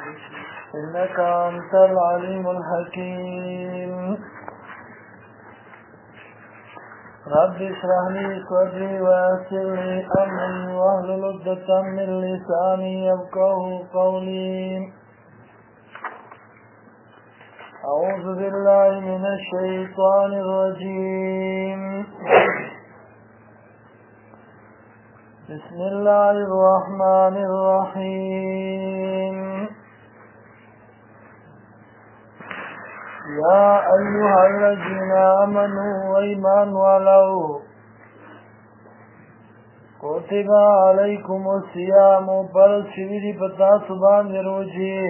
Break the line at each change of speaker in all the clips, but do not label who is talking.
إنك أنت العليم الحكيم رب اشرح لي صدري ويسر لي أمري واحلل عقدة من لساني يفقهوا قولي أعوذ بالله من الشيطان الرجيم بسم الله الرحمن الرحيم يا أيها الذين آمنوا وإيمان ولو كتب عليكم الصيام فرض شوی پتا سبان روجی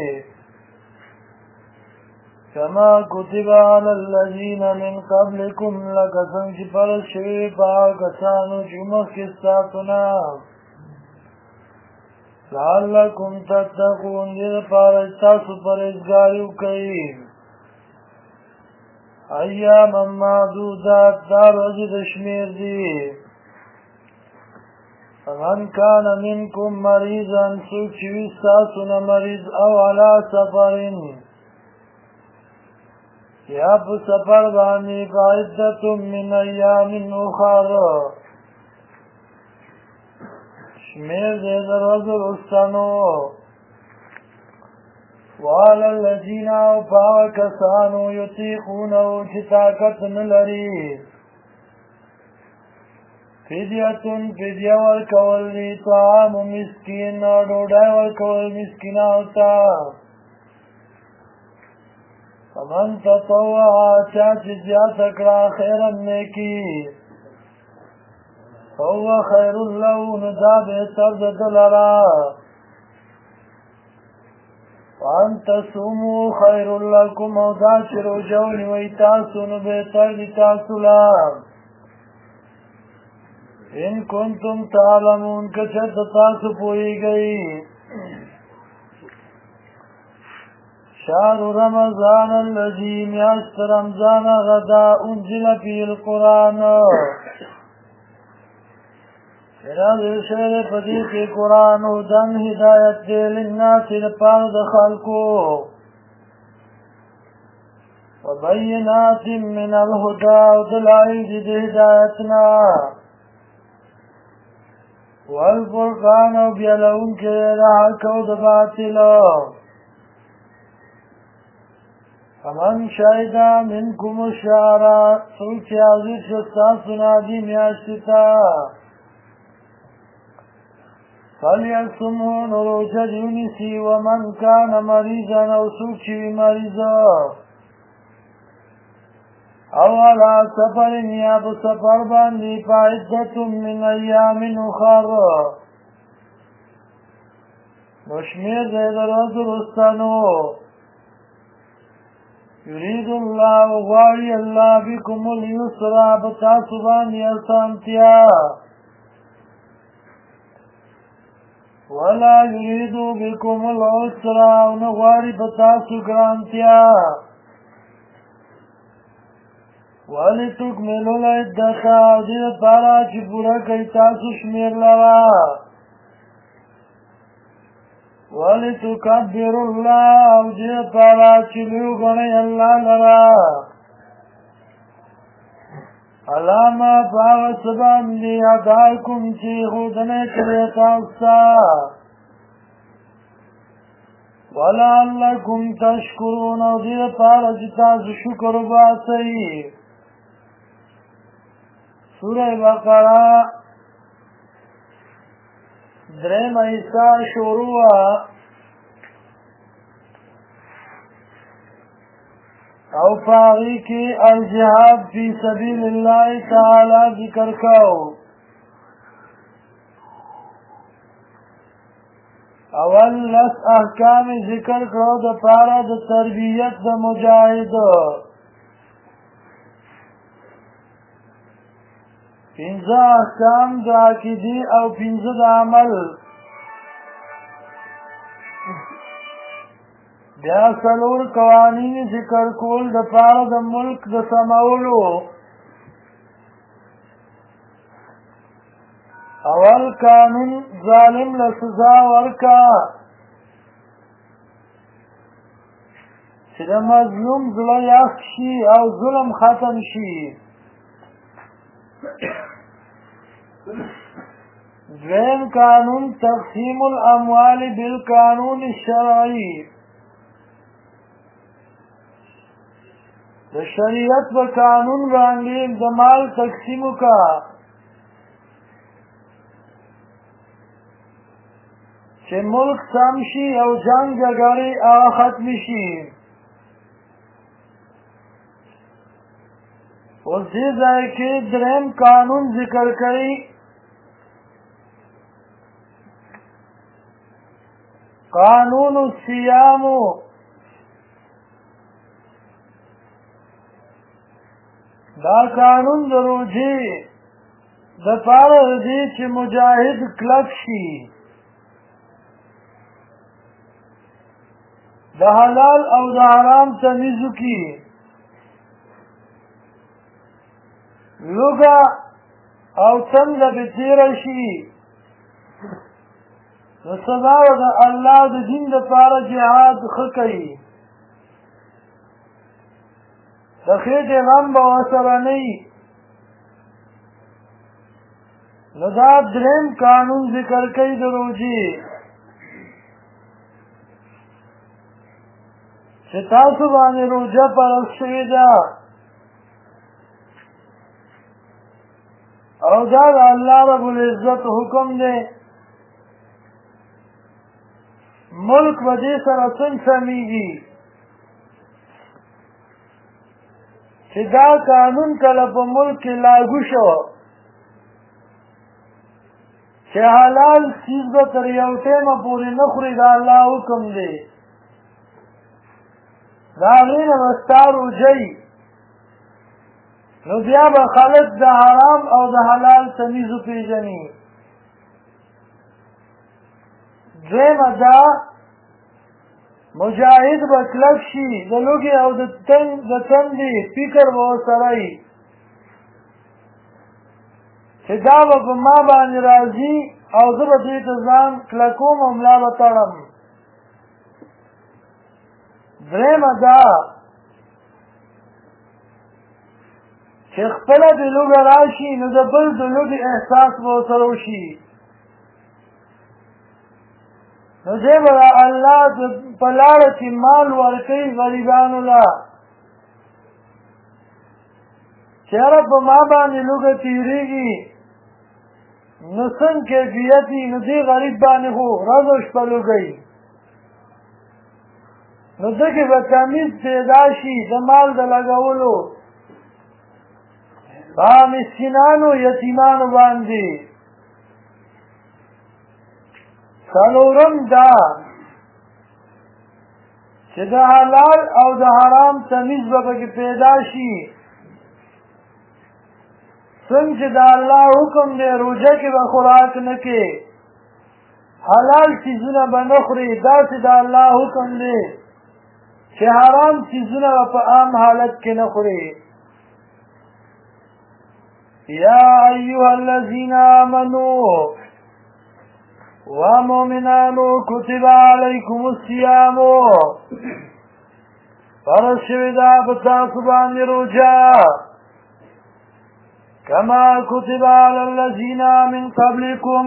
كما كتب على الذين من قبلكم لكسن چی فرض شوی پاکسانو جمع کستاتنا لعلكم تتقون دیر پارجتاسو پرزگاریو کئی ایاما معدودات دار وجد شمیر دی فمن كان منكم مريضا سوک چوی ساسونا مریض او علا سفرین یا پا سفر بانی فعدتم من ایام اخر شمیر دی در وزر استنو وعلى الذين فاكسانوا يطيقونه جتاكت نلري فدية فدية والكول طعام مسكين ودودا والكول مسكين اوتا فمن تطوع چاچ زیادت کرا خیرا نیکی فهو خیر له ندا بہتر دلرا وان تصوموا خير لكم او دا چرو جونی ویتاسون بہتر لتاسولا ان کنتم تعلمون کچھت تاسو پوئی گئی شهر رمضان الذي میاشت رمضان غدا انزل فی القرآن ارادر شہر پدیق قرآن دن ہدایت دے للناس لپار دخلکو وبینات من الہدا ودلائل دے ہدایتنا والفرقان وبیلون کے رحق و دباطل فمن شاہدہ منکم الشعرا سوچ عزیز شستان سنادی میاشتا فَلْيَصُمْهُ نُرُوجَ يُنِسِي وَمَنْ كَانَ مَرِيضًا أَوْ سُوچِي مَرِيضًا أَوْ عَلَى سَفَرٍ يَا بسفر باندی فَعِدَّةٌ مِّنْ أَيَّامٍ أُخَرَ نشمیر دے درد رستنو يريد الله غواری اللہ بكم اليسر بتاسو باندی اسانتیا ولا يريد بكم العسر ونغواري بتاسو گرانتیا ولتكملوا العدة دیر پارا چی پورا کئی تاسو شمیر لرا ولتكبروا الله دیر پارا چی لیو گنی اللہ لرا علامہ باغ سبان دی ادائکم چی خودنے کریتا استا ولعلکم تشکرون او دیر پارا جتاز شکر باسی سورہ بقرہ درم ایسا شروع او فاغی کی الجہاد فی سبیل اللہ تعالی ذکر کاؤ اول لس احکام ذکر کرو دا پارا دا تربیت دا مجاہد پینزا احکام دا عقیدی او پینزا دا عمل بیا سلور قوانین ذکر کول د پاره د ملک د سمولو اول قانون ظالم له سزا ورکا چې د مظلوم زړه یخ شي او ظلم ختم شي. دویم قانون تقسیم الاموال بالقانون الشرعی. د شریعت په قانون باندې د مال تقسیم وکړه چې ملک سم شي او جنگ جګړې ختم شي. اوس دې ځای کې دریم قانون ذکر کړي، قانون الصيام. دا قانون د روزې د پاره دی چې مجاهد کلک شي، د حلال او د حرام تمیز وکړي، لوږه او تنده به تېره شي، د سبا د الله د دین دپاره جهاد ښه کوي، د خېټې غم به ورسره نه وي. نو دا درېیم قانون ذکر کوي د روژې چې تاسو باندې روژه فرض شوې ده او دا د الله رب العزت حکم دی. ملک به دې سره څنګه سمیږي چې دا قانون کله په ملک کې لاګو شو چې حلال چیز به تر یو ټیمه پورې نه خوري، دا الله حکم دی. د هغې نه به ستا روژه وي، نو بیا به خلک د حرام او د حلال تمیز وپېژني. دویمه دا مجاهد به کلک شي، د لوږې او د تندې فکر به ورسره وي چې دا به په ما باندې راځي او زه به دې ته ځان کلکوم او ملا به تړم. درېیمه دا چې خپله د لوږه راشي نو د بل د لوږې احساس به ورسره وشي، نو دی به د الله په لاره کې مال ورکوي غریبانو له چې یاره په ما باندې لوږه تېرېږي، نو څنګه کیفیت وي، نو دې غریب باندې خو ورځ او شپه لوږی، نو ده کې به تمیز پیدا شي د مال د لګولو په مسکینانو یتیمانو باندې. څلورم دا چې د حلال او د حرام تمیز به پکې پیدا شي. څنګه چې د الله حکم دی روژه کې به خوراک نه کې، حلال چیزونه به نه خوري، داسې د الله حکم دی چې حرام چیزونه به په عام حالت کې نه خوري. یا ایها الذین آمنوا ومؤمنانو کتب علیکم الصیام، فرض شوې ده په تاسو باندې روژه کما کتب علی الذین من قبلکم،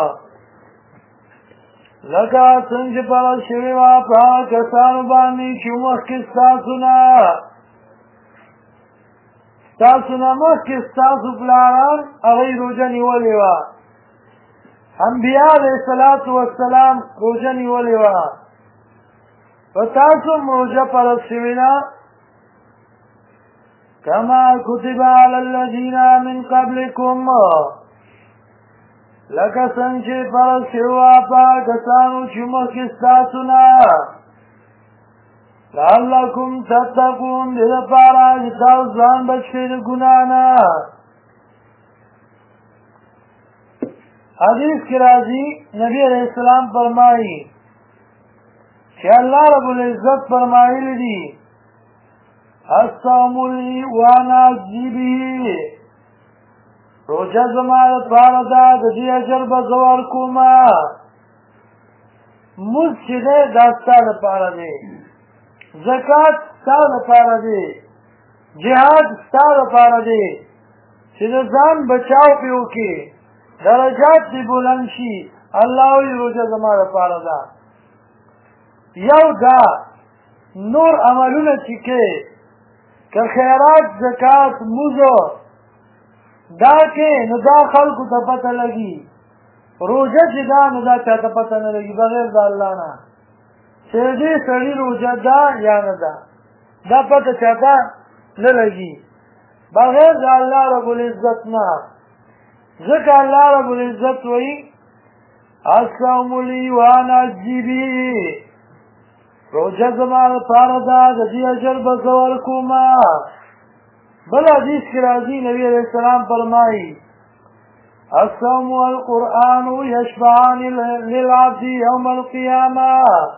لکه څنګه چې فرض شوې وه په هغه کسانو باندې چې مخکې ستاسو نه مخکې ستاسو پلاران هغوی روژه نیولې وه، انبیاء علیه الصلاة والسلام روژه نیولې وه، په تاسو هم روژه فرض شوې ده کما کتب علی الذین من قبلکم، لکه څنګه چې فرض شوې وه په هغه کسانو چې مخکې ستاسو نه، لعلکم تتقون، دې دپاره چې تاسو ځان بچ کړئ د ګناه نه. حدیث کی راضی نبی علیہ السلام فرمائی کہ اللہ رب العزت فرمائے دی الصوم لی وانا اجزی به، روجہ زمانت فاردا دی اجر بزور کوما، مجھ چدے داستا دپارا دے زکات ستا دپاره دی جهاد ستا دپاره دی چې د ځان بچاو پې وکړې درجات دې بلند شي الله وایي روژه زما دپاره ده یو دا نور عملونه چې کې که خیرات زکات موزو دا کې نو دا خلکو ته پته لګي روژه چې دا نو دا چاته پته نه لګي بغیر د الله نه چې دې سړي روژه ده یا نه ده دا پته چاته نه لګي بغیر د الله رب العزت نه ځکه الله رب العزت وایي الصوم لی وانا اجزی به روژه زما دپاره ده د دې اجر به زه ورکومه بل حدیث کې راځي نبی علیه السلام فرمایي الصوم والقرآن یشفعان للعبد یوم القیامه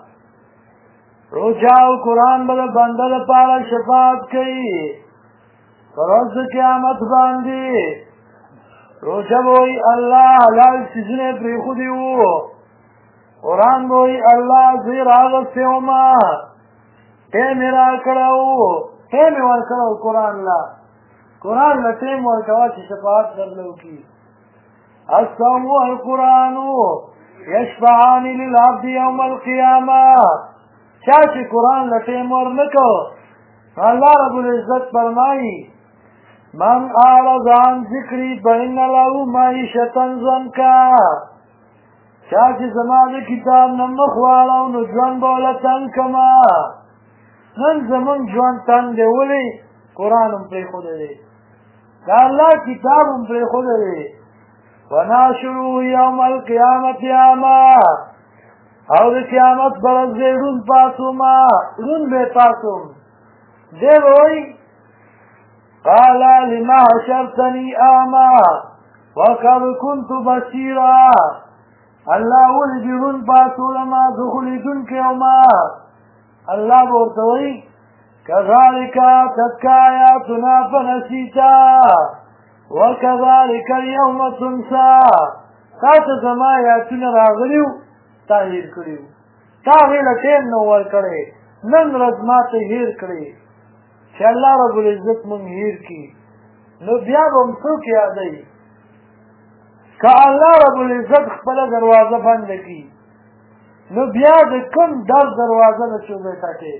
روژه او قرآن به د بنده دپاره شفاعت کوي په ورځ د قیامت باندې روژه به وایي الله حلال څیزونه یې پرېښودي وو قرآن به وایي الله زه یې راغستی ومه ټیم یې راکړی وو ټیم یې ورکړی وو قرآن له ټیم ورکوه چې شفاعت درله وکړي الصوم والقرآن یشفعان للعبد یوم القیامه چا چې قرآن له ټیم ورنه کو الله رب العزت فرمایي من اعرض عن ذکری فإن له معیشة ضنکا چا چې زما د کتاب نه مخ واړو نو ژوند به له تنګ کړمه نن زمونږ ژوند تنګ دی ولې قرآن هم پرېښودی دی د الله کتاب هم پرېښودی دی وناشروه یوم القیامت اعما او د قیامت په ورځ به یې ړوند پاڅومه ړوند به یې پاڅوم دی به وایي قال لما حشرتني اعما وقد كنت بصيرا الله ولې دې ړوند پاڅولمه زه خو لیدونکی ومه الله به ورته وایي كذلك اتتك آياتنا فنسيتها وكذلك اليوم تنسى تا ته زما آیاتونه راغلي وو تا هېر کړي وو تا هغې له ټیم نه ورکړی نن ورځ ما ته هېر کړې چې الله رب العزت مونږ هېر کړي نو بیا به هم څوک یادوي که الله رب العزت خپله دروازه بنده کړي نو بیا د کوم درس دروازه نه شو دی ټکې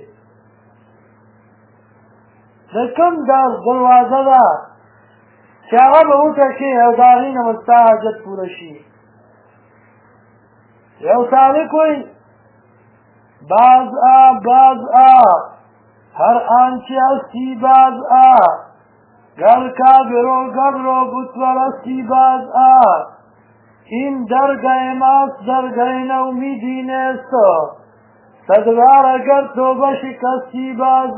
د کوم درس دروازه ده چې هغه به وټکې او د هغې نه به ستا حاجت پوره شي یو سالک وایي باز هر آنچه هستی باز گر کافر و گبر و بتپرستی باز این درگاه ماست درگاه نومیدی نیست صدوار اگر توبه شکستی باز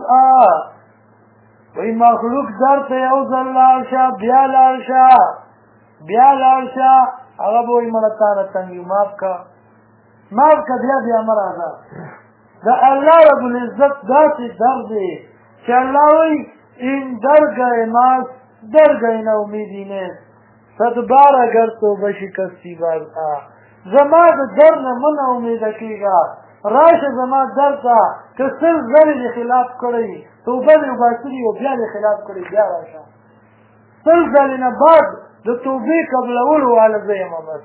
وی مخلوق در ته یو ځل لاړ شه بیا لاړ شه هغه به وایي مړه تا نه تنګ یو معاف که بیا مه راځه د الله رب العزت داسې در دی چې الله وایي این درگاه ماست درگاه نومیدی نیست صد بار اگر توبه شکستی باز زما د در نه مه نه امیده کېږه راشه زما در ته که سل ځلې دې خلاف کړی توبه دې وباسلي او بیا دې خلاف کړی بیا راشه سل ځلې نه بعد د توبې قبلولو واله زه یم بس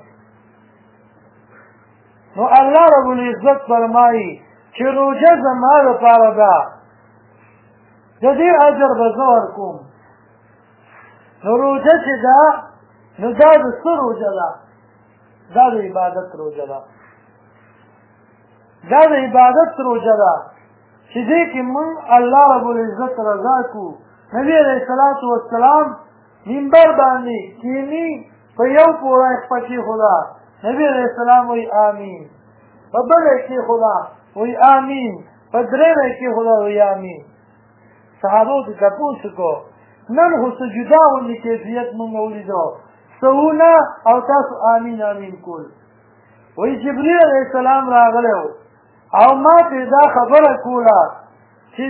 نو الله رب العزت فرمایي چې روژه زما دپاره ده د دې اجر به زه ورکوم نو روژه چې ده نو دا د څه روژه ده دا د عبادت روژه ده دا د عبادت روژه ده چې دې کې مونږ الله رب العزت رضا کو نبی علیه الصلاة والسلام منبر باندې کینی په یو پوره خپه کېښوده نبی علیه السلام وایي آمین په بله یې کېښوده وایي آمین په درېیمه یې کېښوده وایي آمین صحابو ته تپوس وکړو نن خو څه جدا غوندې کیفیت مونږ ولیدو څهونه او تاسو آمین آمین کول وایي جبریل علیه السلام راغلی و او ما ته دا خبره کوله چې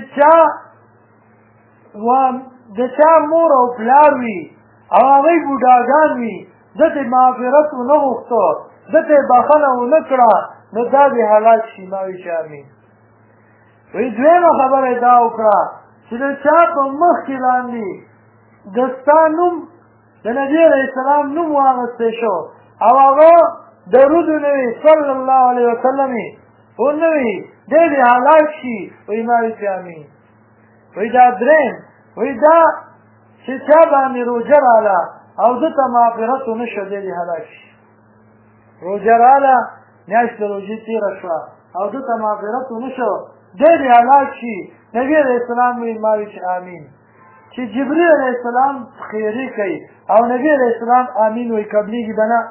د چا مور او پلار وي او هغوی بوډاګان وي ده ته مغفرت ونه غوښتو ده ته یې بخښنه ونه کړه نو دا دې هلاک شي ما وایي چې امین وی دویمه خبره دا وکړه چې د چا په مخ کې باندې د ستا نوم د نبي علیه السلام نوم واغستی شو او هغه درود نه وي صلی الله علیه وسلم ونه وي دی دې هلاک شي وی ما ویلې امین وی دا درېیم وی دا چې چا باندې روژه راله او ده ته مغفرت ونه شو دی دې هلاک شي روژه راله میاشت د روژې تېره شوه او ده ته مغفرت ونه شو دی دې هلاک شي نبي علیه السلام وی ما وی چې امین چې جبریل علیه السلام خیري کوي او نبی علیه السلام امین وی قبلیږي به نه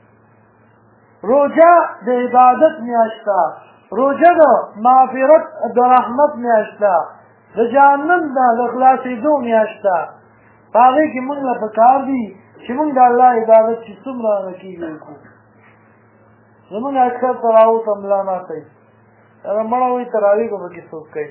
روژه د عبادت میاشت ده روژه د مغفرت د رحمت میاشت ده د جهنم د خلاصېدو میاشت ده په هغې کې موږ له پکار دي چې موږ د الله عبادت چې څومره هغه کېږي وکړو زموږ اکثر تراویح ته ملا ماتوي هغه مړه وایي تراویح به پکې څوک کوي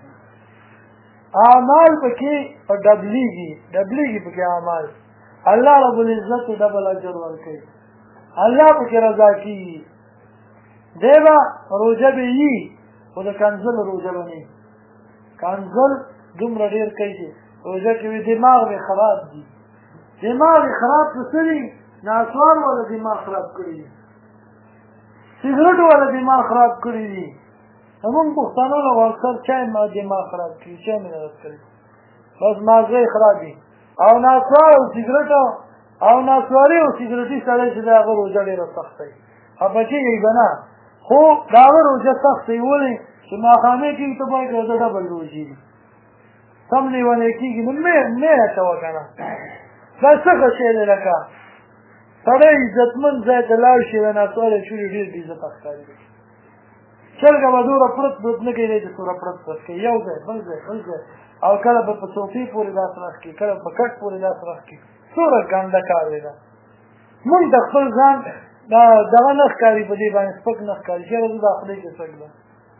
اعمال پکې ډبلیږي پکې اعمال الله رب العزت ډبل اجر ورکوي الله پکې رضا کېږي دی به روژه به وي خو د کنزل روژه به نه وي کنزل دومره ډېر کوي چې روژه کې وي دماغ مې خراب دي دماغ یې خراب څه څه دي ناسوار والا دماغ خراب کړي دي سګرټ والا دماغ خراب کړي دي زمونږ پښتنو له اکثر چای ما دماغ خراب کړي چای مې نه کړي بس مازغه یې خراب دي او ناسوار او سګرټ او ناسواري او سګرټي سړی چې د هغه روژه ډېره سخته وي خفه کېږئ به نه خو د هغه روژه سخته وي ولې چې ماښامې کېږي ته باید روژه ډبل روژې دي سم لیونی کېږي نو مې اچوه که نه دا څه ښه شی دی لکه سړی عزتمند ځای ته لاړ شي د ناسوارې چورې ډېر بې عزته ښکاري چرګه به دومره پرت نه کوي دی چې څومره پرت کوي یو ځای بل ځای او کله به په څوکۍ پورې لاس راښ کړي کله په کټ پورې لاس راښ کړي څومره ګنده کار دی دا مونږ د خپل ځان دغه نه ښکاري په دې باندې سپک نه ښکاري چېرې زه دا خولۍ کې سګ ده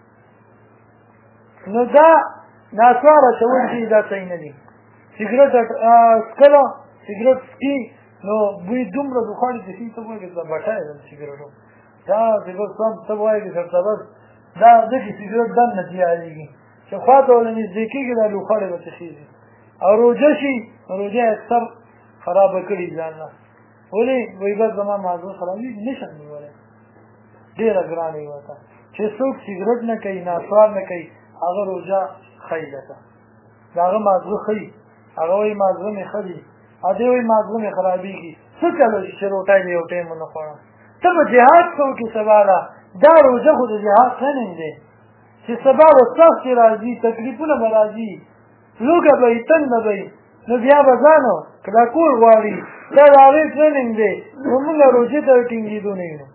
نو دا ناسوار اچول چې دا صحیح نه دي سګرټ څکله سګرټ څکي نو بوی دومره دخاړي چې ښي ته وایي دا بټای ده سګرټو دا سګرټ سم ته وایي چې درته بس دا دغې سګرټ دم نه تیارېږي چې خوا ته ورله نږدې کېږي دا لوخړې به تخېږي او روژه شي روژه اکثر خرابه کړي ځان نه ولې وایي بس زما مازغه خرابېږي نشم نیولی ډېره ګرانه یې ورته چې څوک سګرټ نه کوي ناسوار نه کوي هغه روژه ښه لکه د هغه مازغه ښه هغه وایي مازغه مې ښه دي ادې وایي مازغه مې خرابېږي څه چلو چې روټۍ مې یو ټایم ونه خوړم ته به جهاد کوې سبا ده دا روژه خو د جهاد ټریننګ دی چې سبا به سختې راځي تکلیفونه به راځي لوږه به وي تنده به وي نو بیا به ځانو که دا کور غواړي دا د هغې ټریننګ دی نو موږ روژې ته ټینګېدو نه یو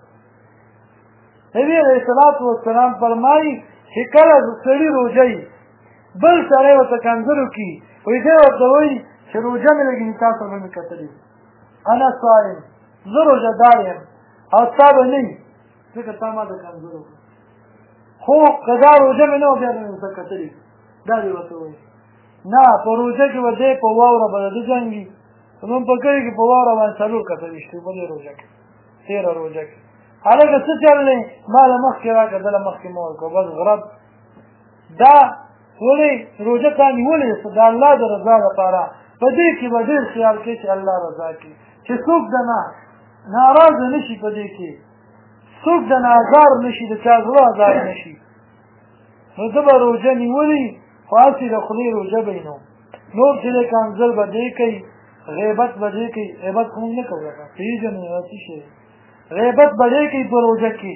نبي علیه الصلاة والسلام فرمایي چې کله سړي روژه وي بل سړی ورته کنځل وکړي وایي دی ورته وایي چې روژه مې لږ نکاح سره مې کتلي انا صایم زه روژهدار یم او تا به نه وي ځکه تا ما د کنځل وکړه خو که دا روژه مې نه وه بیا به مې ورته کتلي دا دې ورته وایي نه په روژه کې به دی په واوره به د ده جنګ وي زمونږ په کلي کې په واوره باندې څلور کسه ویشتي په دې روژه کې تېره روژه کې هلکه څه چل دی ما له مخکې راکړه ده له مخکې مه ورکوه بس غرب دا ولې روژه تا نیولې د الله د رضا لپاره په دې کې به ډېر خیال کوي چې الله رضا کړي چې څوک د ناراضه نه شي په دې کې څوک د نازار نه شي د چا زړه ازار نه شي نو ده به روژه نیولې خو هسې د خولې روژه به یې نو نور چې دی کنځل به دې کوي غیبت به دې کوي غیبت خو موږ نه کوو لکه پېژنې هغه څه شی غیبت به دې کوي په روژه کې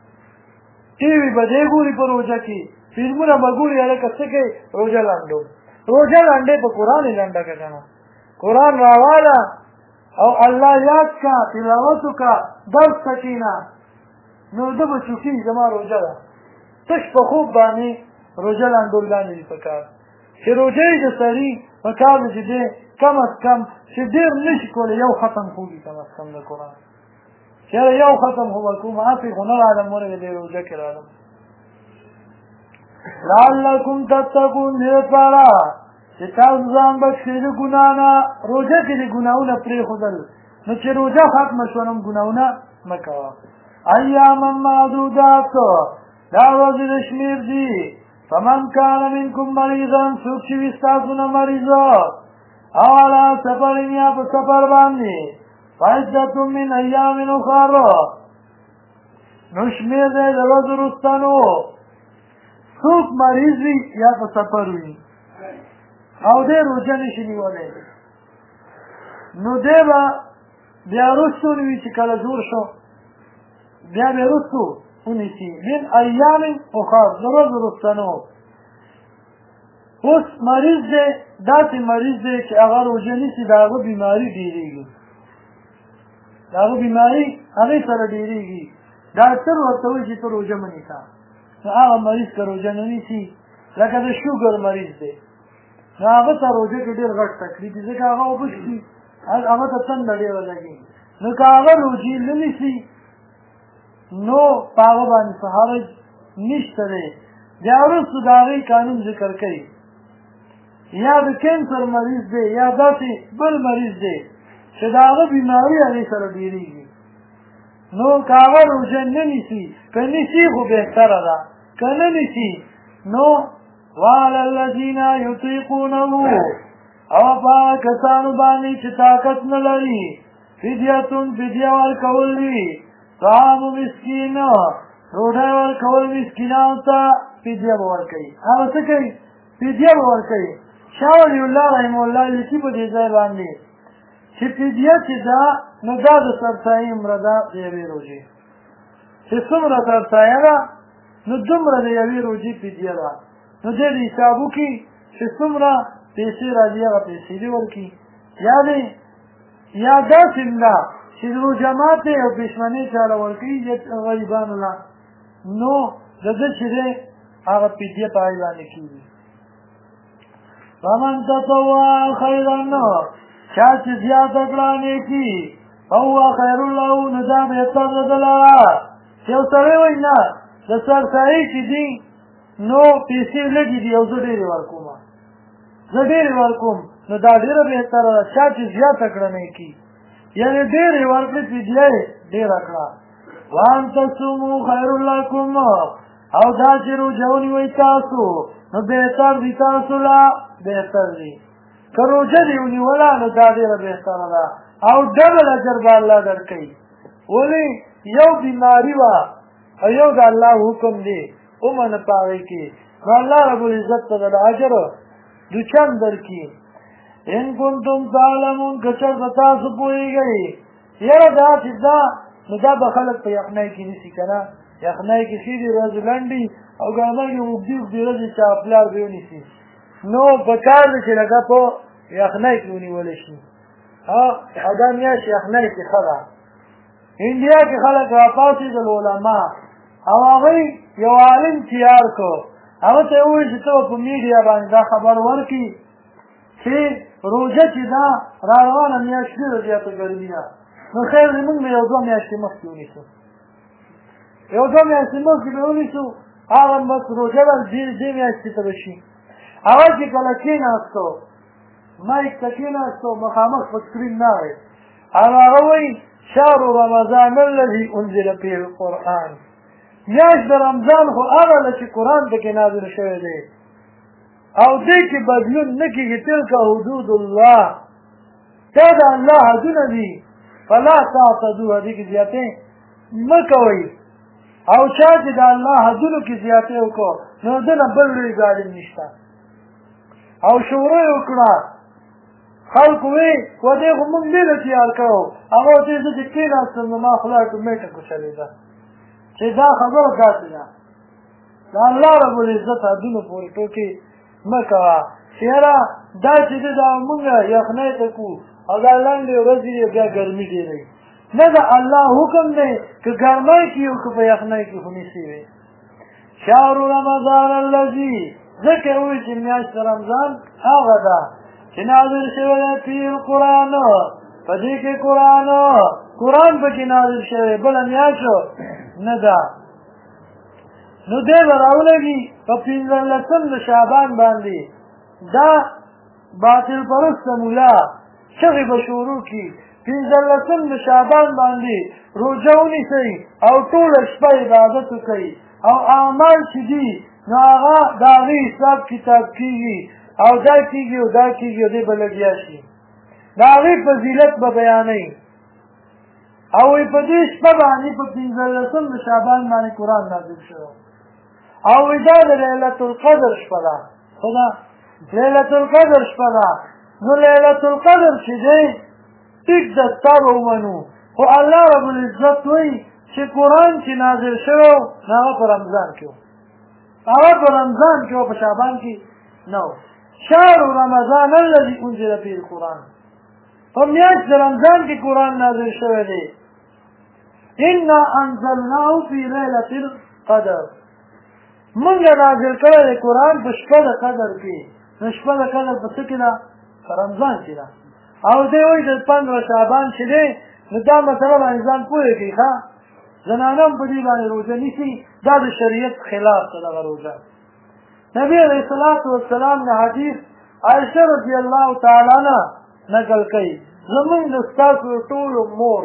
ټي وي به دې ګوري په روژه کې فلمونه به ګوري هلکه څه کوي روژه لنډو روژه لنډې په قرآن یې لنډه که که نه قرآن راواله او الله یاد کا تلاوت وکړه درس ته کښېنه نو ده به چوکي زما روژه ده تش په خوب باندې روژه لنډول باندې دي په کار چې روژه یې د سړي په کار ده چې دی کم از کم چې ډېر نه شي کولی یو ختم خو وي کم از کم د قرآن چېرې یو ختم خو به کوم هسې خو نه رالم ورغې دې روژه کې رالم لعلکم تتقون دې لپاره چې تاسو ځان بچئ د ګناه نه روژه کې دې ګناهونه پرېښودل نو چې روژه ختمه شوه نو ګناهونه مه کوه ایاما معدودات دا ورځې د شمېر دي فمن كان منكم مريضا څوک چې وي ستاسو نه مریض او علی سفر یا په سفر باندې فعدة من ایام اخر نو شمېر دی د ورځو وروستنو څوک مریض وي یا په سفر وي او دی روژه نشي نیولی نو دی به بیا وروستو وي چې کله جوړ شو بیا به وروستو ونیسي من ایام اخر د ورځو وروستنو اوس مریض دی داسې مریض دی چې هغه روژه نیسي د هغه بیماري ډېرېږي د هغه بیماري هغې سره ډېرېږي ډاکټر ورته وایي چې ته روژه مه نیسه نو هغه مریض که روژه نه نیسي لکه د شوګر مریض دی نو هغه ته روژه کې ډېر غټ تکلیف دی ځکه هغه اوبه څښي هغه ته تنده ډېره لګي نو که هغه روژې نه نیسي نو په هغه باندې څه حرج نشته دی بیا وروستو د هغې قانون ذکر کوي یا د کینسر مریض دی یا داسې بل مریض دی چې د هغه بیماري هغې سره ډېرېږي نو که هغه روژه نه نیسي که نیسي خو بهتره ده که نه نیسي نو وعلى الذین یطیقونه او په هغه کسانو باندې چې طاقت نه لري فدیتون فدیه ورکول وي طعام مسکین ډوډۍ ورکول مسکینانو ته فدیه به ورکوي هغه څه کوي فدیه به ورکوي شاه ولی الله رحمه الله لیکي په دې ځای باندې چې فدیه چې ده نو دا د سرسایي عمره ده د یوې روژې چې څومره سرسایه ده نو دومره د یوې روژې فدیه ده نو دې د حساب وکړي چې څومره پیسې راځي هغه پیسې دې ورکړي یا داسې نه چې روژه ماتې او پېشمنۍ چاله ورکوي غریبانو له نو د ده چې دی هغه فدیه په هغې باندې کېږي فمن تطوع خیرا چا چې زیاته کړه نیکي فهو خیر له نو دا بهتر ده ده لره چې یو سړی وایي نه د سرسایي چې دي نو پیسې لږې دي او زه ډېرې ورکوم نو دا ډېره بهتره ده چا چې زیاته کړه نیکي یعنې ډېرې ورکړې فدیه یې ډېره کړه وان تصومو خیر لکم او دا چې روژه ونیوئ تاسو نو بهتر دي تاسو له بهتر دي که روژه دې ونیوله نو دا ډېره بهتره ده او ډبل اجر به الله درکوي ولې یو بیماري وه او یو د الله حکم دی ومنه په هغې کې نو الله ربالعزت ته د اجر دوچند درکړي ان کنتم تعلمون که چېرته تاسو پوهېږئ یاره دا چې دا نو دا به خلک په یخنۍ کې نیسي که نه یخنۍ کې ښې دي ورځې لنډې او ګرمۍ کې اوږدې اوږدې ورځې چاپلار به ونیسي نو په کار دی چې لکه په یخنۍ کې ونیولی شي او دا میاشت یخنۍ کې ښه ده انډیا کې خلک راپاڅېدل علما او هغوی یو عالم تیار کړو هغه ته یې وویل چې ته به په میډیا باندې دا خبر ورکړي چې روژه چې ده را روانه میاشت ډېره زیاته ګرمي ده نو خیر دی موږ به یو دوه میاشتې مخکې ونیسو هغه بس روژه به دې میاشتې ته به شي هغه چې کله کېناستو مایک ته کېناستو مخامخ په سکرین ناغی هغه وایي شهر رمضان الذي انزل فيه القرآن میاشت د رمضان خو هغه ده چې قرآن پکې نازل شوی دی او دې کې بدلون نه کېږي تلک حدود الله دا د الله حدونه دي فلا تعتدوها دې کې زیاتې مه کوئ او چا چې د الله حدونو کې زیاتې وکړو نو ده نه بل لوی ظالم نشته او شورا یې وکړه خلکو وی و دې خو موږ ډېره تیار کړو هغه ورته زه چې کېناستم نو ما خوله ټومیټه کوچلېده چې دا خبره داسې ده د الله ربالعزت حدونو پورې ټوکې مه کوه چې یاره دا چې ده دا مونږ یخنۍ ته کړو او دا لنډې ورځې دي بیا ګرمي ډېروي نه د الله حکم دی که ګرمۍ کې یو که په یخنۍ کې خو نیسي وي شهر رمضان الذي ځکه یې وویل چې میاشت رمضان هغه ده چې نازل شوی دی فيه القرآن په دې کې قرآن پکې نازل شوی بله میاشت نه ده نو دی به راولګي په 15 د شعبان باندې دا باطل پرسته ملا چغې به شروع کړي 15 د شعبان باندې روژه ونیسئ او ټوله شپه عبادت وکئ او اعمال چې دي نو هغه د هغې حساب کتاب کېږي او دا کېږي او دا کېږي او دی به لګیا شي د هغې فضیلت به بیانوي او وایي په دې شپه باندې په 15 د شعبان باندې قرآن نازل شوی او وایي دا د لیلة القدر شپه ده څه ده لیلة القدر شپه ده نو لیلة القدر چې دی ټیک ده ستا به ومنو خو الله رب العزت وایي چې قرآن چې نازل شوی نو هغه په رمضان کې هغه په رمضان کې په شعبان کې نه شهر رمضان الذي انزل فيه القرآن په میاشت د رمضان کې قرآن نازل شوی دی انا انزلناه فی لیلة القدر مونږ نازل کړی دی قرآن په شپه د قدر کې نو شپه د قدر په څه کې ده په رمضان کې ده او دی وایي د 15 شعبان چې دی نو دا مسله باندې ځان پوهېږي ښه زنانه هم په دې باندې روژه نیسي دا د شریعت خلاف ده دغه روژه نبی علیه الصلاة والسلام نه حدیث عایشه رضی الله تعالی عنها نقل کوي زمونږ د ستاسو ټولو مور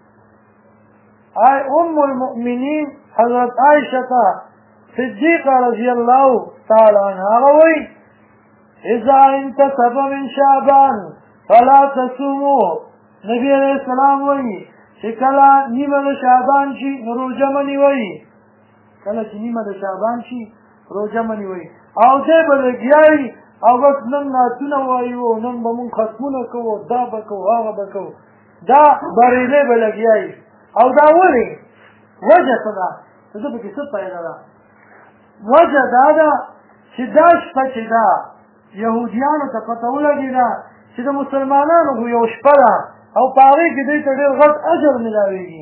ام المؤمنین حضرت عایشه صدیقه رضی الله تعالی عنها هغه وایي اذا انتصف من شعبان فلا تصوموا نبی علیه السلام وایي چې کله نیمه د شعبان شي نو روژه مه نیوئ کله چې نیمه د شعبان شي روژه مه نیوئ او دی به لګیا وي او بس نن نعتونه وایو نن به مونږ ختمونه کوو دا به کوو هغه به کوو دا بریلی به لګیا وي او دا ولې وجه څه ده د ده پکې څه پیدا ده وجه دا ده چې دا شپه چې ده یهودیانو ته پته ولګېده چې د مسلمانانو خو یو شپه ده او په هغې کې دوی ته ډېر غټ اجر ملاوېږي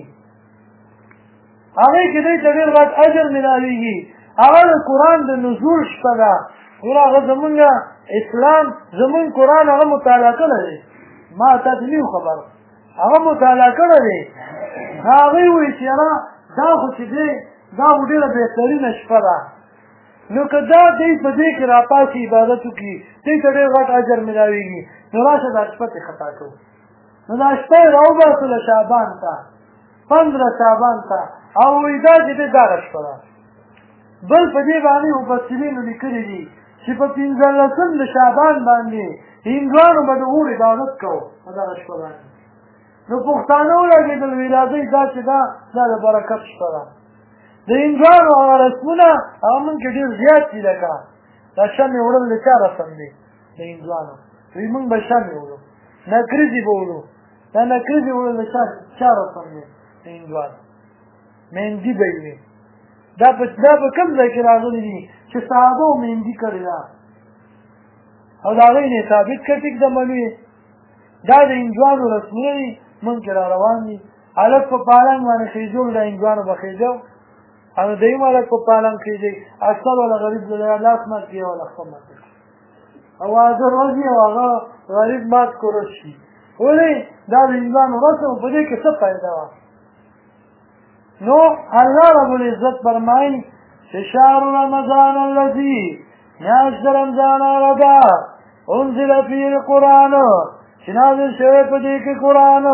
هغې کې دوی ته ډېر غټ اجر ملاوېږي هغه د قرآن د نزول شپه ده ګوره هغه زمونږ اسلام زمونږ قرآن هغه مطالعه کړی دی ما تاسې نه یو خبر هغه مطالعه کړی دی هغوی وایي چې یاره دا خو چې دی دا خو ډېره بهترینه شپه ده نو که دا دی په دې کې راپاسي عبادت وکړي دوی ته ډېر غټ اجر ملاوېږي نو راشه دا شپه ترې خطا کوو نو دا شپه یې راوباسله شعبان ته 15 شعبان ته او وایي دا چې دی دغه شپه ده بل په دې باندې مفسرینو لیکلي دي چې په 15 د شعبان باندې هندوانو به د اور عبادت کوو په دغه شپه باندې نو پښتانه ولګېدل وایي راځئ دا چې دا د برکت شپه ده د هندوانو هغه رسمونه هغه مونږ کې ډېر زیات دي لکه دا شمې وړل د چا رسم دی د هندوانو وایي مونږ به شمې وړو نکریزې به وړو دا نکریزې وړل د چا رسم دی د هندوانو مهندي به یې وي دا په کوم ځای کې راغلي دي چې صحابو مهندي کړې ده او د هغې نه ثابت کړه ټیک ده منو دا د هندوانو رسمونه دي مونږ کې را روان دي هلک په پالنګ باندې خېجول د هندوانو به خېجو او دویم هلک په پالنګ خېجي اکثر والا غریب لاس مات کړي او والا خپه مات کړي او واده روزي او هغه غریب مات کړو شي ولې دا د هندوانو رسم په دې کې څه فایده وه نو الله رب العزت فرمایي چې شهر رمضان الذي میاشت د رمضان هغه ده انزل فيه القرآن چې نازل شوی په دې کې قرآن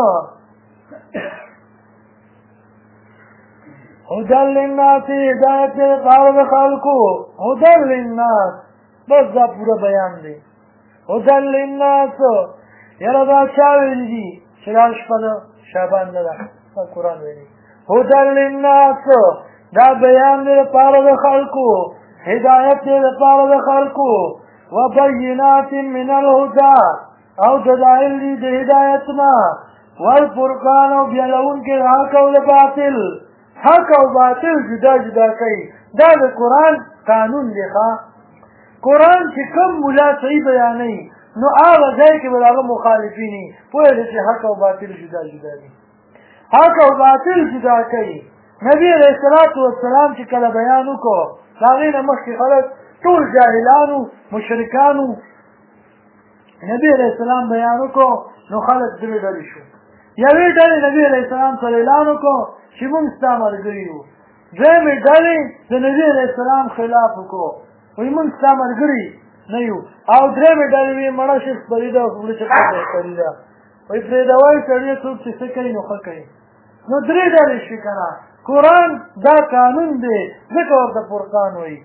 هدى للناس هدایت دی لپاره د خلکو هدى للناس بس دا پوره بیان دی هدى للناس یاره دا چا ویلي دي چې دا شپه د شعبان نه ده دا قرآن ویلي هدى للناس دا بیان دی لپاره د خلکو هدایت دی لپاره د خلکو وبینات من الهدى او دلائل دی د هدایت نه والفرقان او بیانونکي حق او باطل حق او باطل جدا جدا کوي دا د قرآن قانون دی ښه قرآن چې کوم ملا صحیح بیانوي نو هغه ځای کې به د هغه مخالفین وي پوهېږي چې حق او باطل جدا جدا دي حق او باطل جدا کوي نبی علیه الصلاة والسلام چې کله بیان وکړو د هغې نه مخکې خلک ټول جاهلانو مشرکانو نبی علیه السلام بیان وکړو نو خلک درې ډلې شو یوې ډلې نبی علیه السلام سره اعلان وکړو چې موږ ستا ملګري یو دویمې ډلې د نبي علیه السلام خلاف وکړو وایي موږ ستا ملګري نه یو او درېمې ډلې وایي مړه شخص بري ده او خوله چپه بهتري ده وایي پرېږدوئ سړی څوک چې څه کوي نو ښه کوي نو درې ډلې شوې که نه قرآن دا قانون دی ځکه ورته فرقان وایي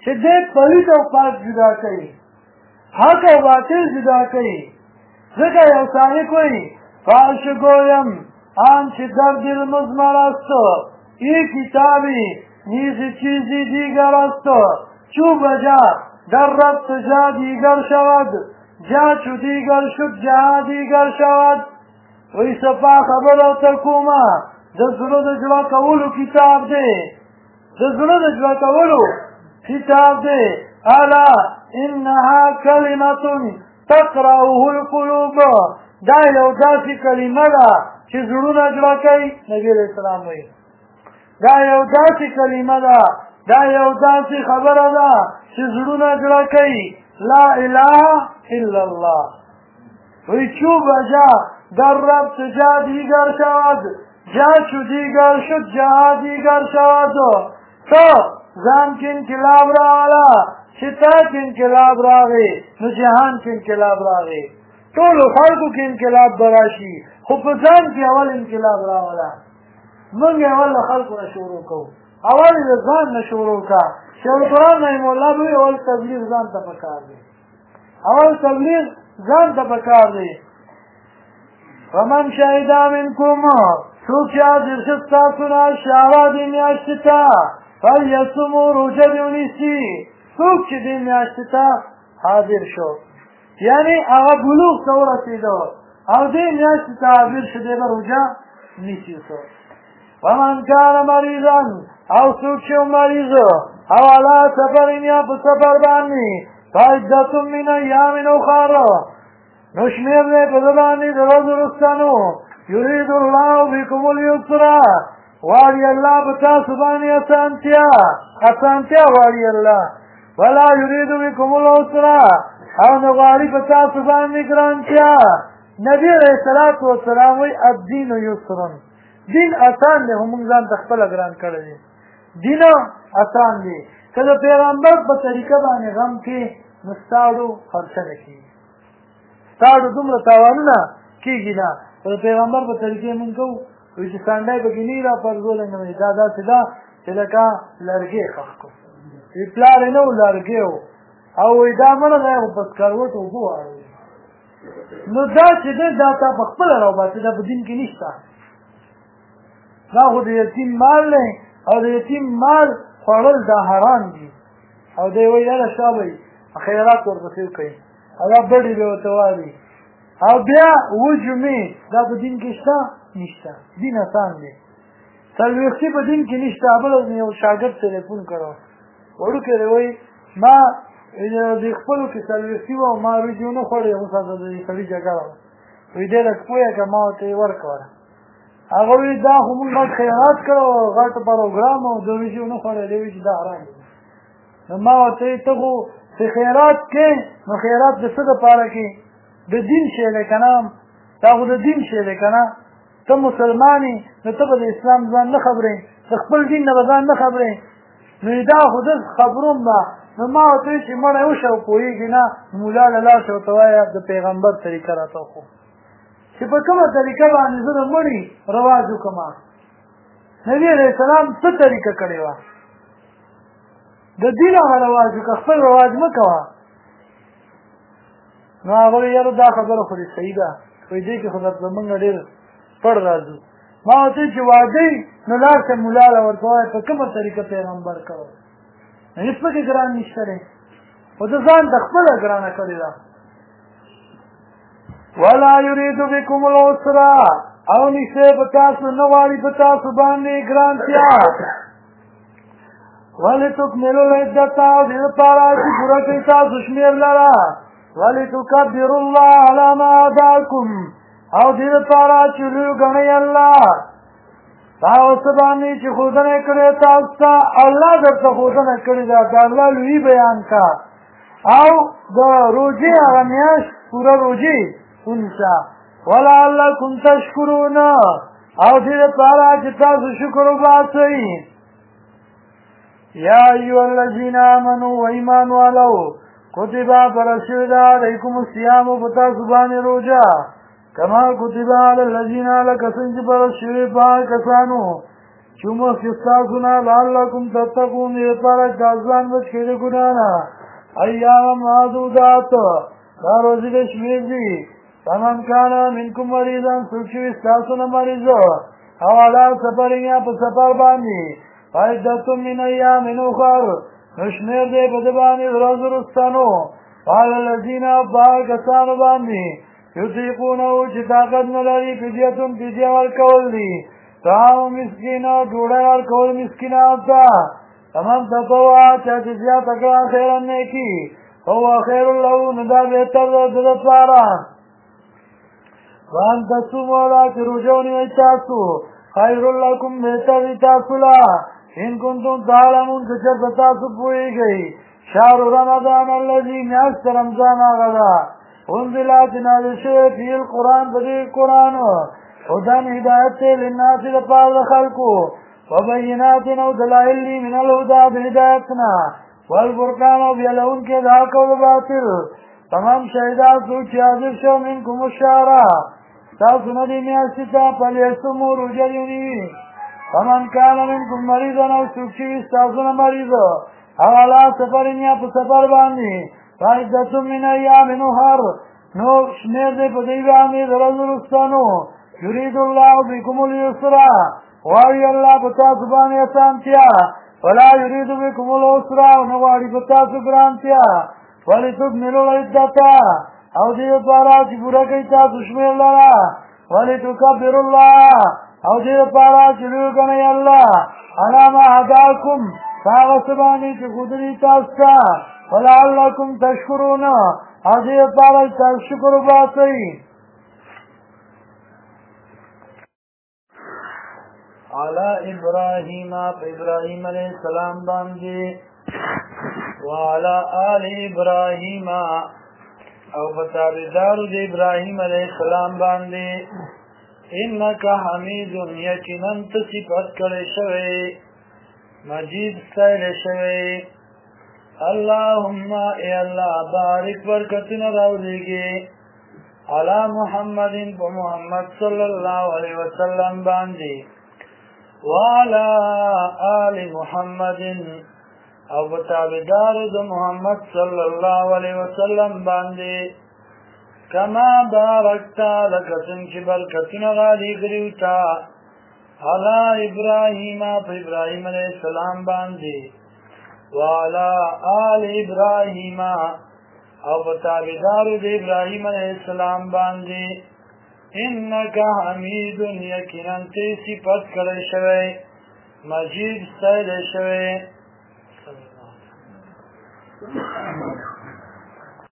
چې دې پلیت او پاک جدا کوي، حق او باطل جدا کوي. ځکه یو سالک وایي فاش گویم آنچه در دل مضمر است این کتابی نیز چیزی دیگر است چو بجا در ربط جا دیگر شود جا چو دیگر شد جا دیگر شود. وی صفا خبر او تکوما د زړه د جلا کولو کتاب دی، د زړه د جلا کولو کتاب دی. الا انها کلمه تقرأه القلوب، دا یو داسې کلمه ده چې زړونه جلا کوي. نبی علیہ السلام وایي دا یو داسې کلمه ده، دا یو داسې خبره ده چې زړونه جلا کوي. لا اله الا الله. وی چو بجا در ربط جا دیگر شود جا چو دیگر شد جا دیگر شود. تو ځان کې انقلاب راغله چې تا کې انقلاب راغی نو جهان کې انقلاب راغی، ټولو خلکو کې انقلاب به راشي، خو په ځان کې اول انقلاب راغله. موږ اول له خلکو نه شروع کوو، اول یې د ځان نه شروع کا. شیخ القرآن رحمه الله به اول تبلیغ ځان ته پکار دی، اول تبلیغ ځان ته پکار دی. ومن شهد منکم څوک چې حاضر شه ستاسو نه شهره دې میاشتې ته فلیصمو روژه دې ونیسي. څوک چې دې میاشتې ته حاضر شو یعنې هغه بلوغ ته ورسېده او دې میاشتې ته حاضر شو دی به روژه نیسي. ومن کان مریضا او څوک چې مریض او علی سفر یا په سفر باندې فعدة من ایام اخر نو شمېر دی په ده باندې د ورځو وروستانو. یرید الله بکم اليسر غواړي الله په تاسو باندې اسانتیا غواړي الله. ولا یرید بکم العسر او نه غواړي په تاسو باندې ګرانتیا. نبی علیه الصلاة والسلام وایي الدین یسر، دین آسان دی، خو موږ ځان ته خپله ګران کړی دی. دین آسان دی، که د پیغمبر په طریقه باندې غم کې نو ستاړو خرچه نه کېږي، ستاړو دومره تاوانونه کېږي نه. خو د پیغمبر په طریقې مونږ کوو، وایي چې سانډی پکې نه وي را پرځولی نه وایي دا داسې ده چې لکه لرګی ښخ کړو. وایي پلار یې نه و لرګی و او وایي دا مړه دی خو په سکروټو اوبه واړوي. نو دا چې دی دا تا په خپله راوباسي، دا په دین کې نشته. دا خو د یتیم مال دی او د یتیم مال خوړل دا حرام دي. او دی وایي یاره شا به خیرات ورپسې کوي او دا بډې به ورته وایي او بیا وجمې دا په دین کې شته نشته. دین آسان دی، څلوېښتي په دین کې نشته. بل یو شاګرد تلیفون کړی وړوکی دی وایي ما د خپلو کې څلوېښتي وه او ما وریجې ونه خوړې اوس د سړي جګړه وه. وایي دی لږ پوهه که ما ورته یې ورکړه. هغه وایي دا خو مونږ غټ خیرات کړی و، غټ پروګرام و، د وریجې ونه خوړې. دی وایي چې دا حرام دی. نو ما ورته وایي ته خو چې خیرات کې نو خیرات د څه دپاره کې؟ د دین شی دی که نه، دا خو د دین شی دی که نه. ته مسلمان یې نو ته به د اسلام ځان نه خبرې، د خپل دین نه به ځان نه خبرې. نو دا خو د خبروم به. نو ما ورته وایي چې مړی وشه او پوهېږي نه، مولا له لاړ شه ورته وایه د پیغمبر طریقه راته وښو چې په کومه طریقه باندې زه د مړي رواج وکړم. نبي علیه السلام څه طریقه کړې وه؟ د دین هغه رواج وکړه، خپل رواج مه کوه. نو هغه وایي یاره دا خبره خو دې صحیح ده، وایي دې کې خو درته موږ ډېر پړ راځو. ما ورته وایي چې واده نو لاړ شه مولا له ورته وایه په کومه طریقه پیغمبر کوه. هېڅ پکې ګران نشته دی، خو ده ځان ته خپله ګرانه کړې ده. ولا یرید بکم العسر او نیسې په تاسو نه غواړي په تاسو باندې ګرانتیا. ولتکملوا العدة او دې لپاره چې پوره کړئ تاسو شمېر لره. ولتکبروا الله علی ما هداکم او دې لپاره چې لوی ګڼئ الله په هغه څه باندې چې ښودنه یې کړې تاسو ته. الله درته ښودنه کړې ده، د الله لوی بیان کا. او د روژې هغه میاشت پوره روژې ونیسه. ولعلکم تشکرون او دې لپاره چې تاسو شکر وباسئ. یا ایها الذین آمنوا و ایمان والو کتب فرض شوې ده علیکم الصیام په تاسو باندې روژه کما کتب علی الذین هغه کسان چې فرض شوې په هغه کسانو چومو کستاسونا لعلکم تتقون دیپارا کازوان بچ کده گنانا ایام معدودات دا روزی بشمیر دی فمن کانا منکم مریضان سوچو استاسونا مریضو حوالا سفرین یا پا سفر باندی فائدتم من ایام اخر نشمیر دی بدبانی رزرستانو قال الذین افضل کسانو باندی یطیقونو چی طاقت نلری فدیتم فدیه ورکول دی طعام مسکینو ڈوڑای ورکول مسکینو تا فمن تطوع چاچی زیاد اکران خیرن نیکی هو خیر له ندا بہتر دد پارا وان تصوموا لا ترجوني ويتاسو خیر لكم بہتر تاسو لا ان کنتم تعلمون سچر تاسو پوئی گئی شهر رمضان الذي میاشت رمضان آغدا انزلات نازل شوی فی القرآن بدی قرآن هدن ہدایت للناس لپار خلقو وبینات او دلائل لی من الهدى بهدایتنا والبرکان بیلون کے دھاکو باطل تمام شہدات سوچی حاضر شو منکم الشارع تاسو ندی میاشتا پلیسمو رجلیونی فمن کان منکم مریضا او سوچی استاسونا مریضا حوالا سفرین یا پا سفر باندی فائدتم من ایام نحر نو شمیر دے پدی باندی درزرستانو یرید اللہ بکم الیسرا واری اللہ پتا سبانی اسانتیا ولا یرید بکم الاسرا نواری پتا سگرانتیا ولی تکملو العدتا او دیو پارا چی پورا کئی تاسو شمیر لرا ولی تکبر اللہ او دیو پارا چی لیو کنی اللہ علامہ حداکم ساغسبانی چی خودری تاستا ولعلکم تشکرون او دیو پارا چی شکر باسی علی ابراہیم ابراہیم علیہ السلام باندی وعلى آل ابراہیم او بتابدار دی ابراہیم علیہ السلام باندی انکا حمید یقیناً صفت کرے شوے مجید سیل شوے اللہم اے اللہ بارک برکتنا راو دیگے علی محمد پا محمد صلی اللہ علیہ وسلم باندی وعلى آل محمد او بتابدار دو محمد صلی اللہ علیہ وسلم باندے کما بارکتا لکسن کی برکتنا غالی گریوتا علی ابراہیم پا ابراہیم علیہ السلام باندے وعلى آل ابراہیم او بتابدار دو ابراہیم علیہ السلام باندے انکا حمید یقیناً تی صفت کرے شوے مجید سیل شوے